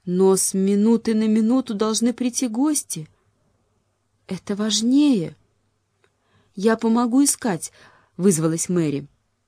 Но с минуты на минуту должны прийти гости. Это важнее. «Я помогу искать», — вызвалась Мэри.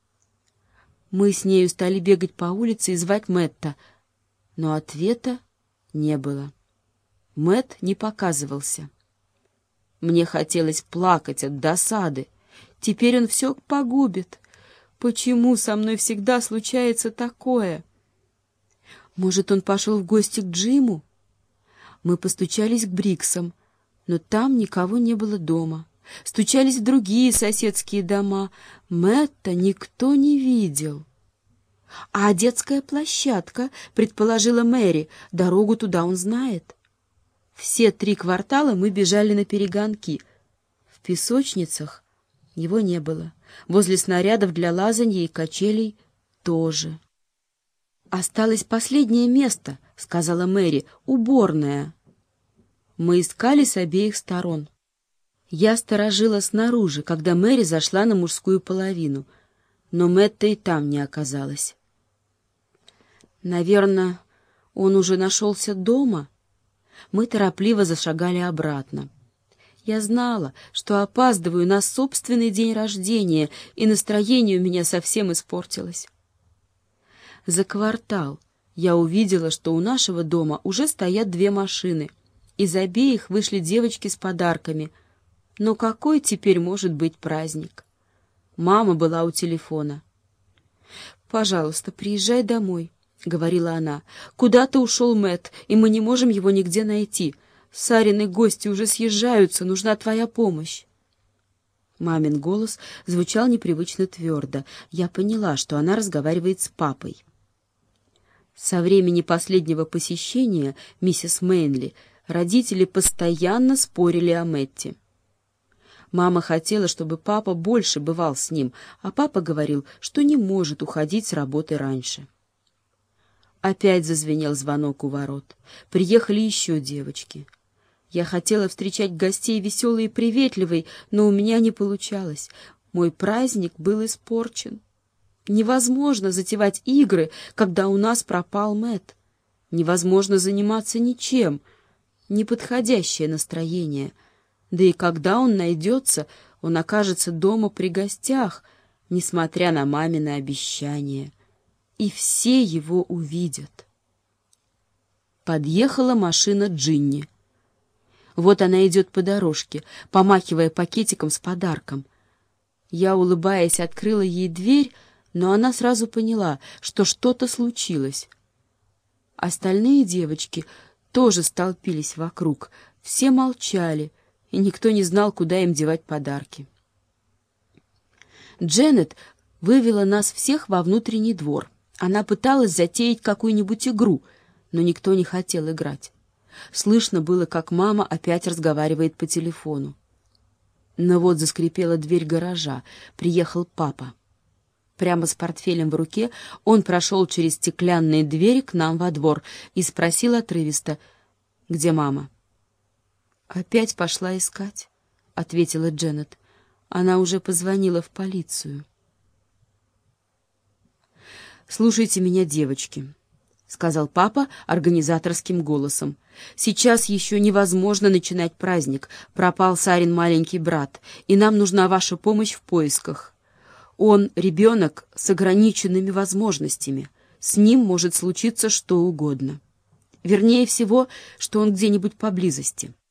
Мы с нею стали бегать по улице и звать Мэтта, но ответа не было. Мэтт не показывался. Мне хотелось плакать от досады. Теперь он все погубит. Почему со мной всегда случается такое? Может, он пошел в гости к Джиму? Мы постучались к Бриксам, но там никого не было дома. Стучались в другие соседские дома. Мэтта никто не видел. «А детская площадка», — предположила Мэри, — «дорогу туда он знает». Все 3 квартала мы бежали наперегонки. В песочницах его не было. Возле снарядов для лазанья и качелей тоже. «Осталось последнее место», — сказала Мэри, — «уборная». Мы искали с обеих сторон. Я сторожила снаружи, когда Мэри зашла на мужскую половину, но Мэтта и там не оказалось. Наверное, он уже нашелся дома. Мы торопливо зашагали обратно. Я знала, что опаздываю на собственный день рождения, и настроение у меня совсем испортилось. За квартал я увидела, что у нашего дома уже стоят 2 машины. Из обеих вышли девочки с подарками. Но какой теперь может быть праздник? Мама была у телефона. «Пожалуйста, приезжай домой», — говорила она. «Куда-то ушел Мэтт, и мы не можем его нигде найти. Сарины гости уже съезжаются, нужна твоя помощь». Мамин голос звучал непривычно твердо. Я поняла, что она разговаривает с папой. Со времени последнего посещения миссис Мейнли родители постоянно спорили о Мэтте. Мама хотела, чтобы папа больше бывал с ним, а папа говорил, что не может уходить с работы раньше. Опять зазвенел звонок у ворот. Приехали еще девочки. Я хотела встречать гостей веселой и приветливой, но у меня не получалось. Мой праздник был испорчен. Невозможно затевать игры, когда у нас пропал Мэтт. Невозможно заниматься ничем. Неподходящее настроение. Да и когда он найдется, он окажется дома при гостях, несмотря на мамины обещания. И все его увидят. Подъехала машина Джинни. Вот она идет по дорожке, помахивая пакетиком с подарком. Я, улыбаясь, открыла ей дверь, но она сразу поняла, что что-то случилось. Остальные девочки тоже столпились вокруг, все молчали, и никто не знал, куда им девать подарки. Дженет вывела нас всех во внутренний двор. Она пыталась затеять какую-нибудь игру, но никто не хотел играть. Слышно было, как мама опять разговаривает по телефону. Но вот заскрипела дверь гаража. Приехал папа. Прямо с портфелем в руке он прошел через стеклянные двери к нам во двор и спросил отрывисто: «Где мама?» «Опять пошла искать», — ответила Дженет. «Она уже позвонила в полицию». «Слушайте меня, девочки», — сказал папа организаторским голосом. «Сейчас еще невозможно начинать праздник. Пропал Сарин маленький брат, и нам нужна ваша помощь в поисках. Он ребенок с ограниченными возможностями. С ним может случиться что угодно. Вернее всего, что он где-нибудь поблизости.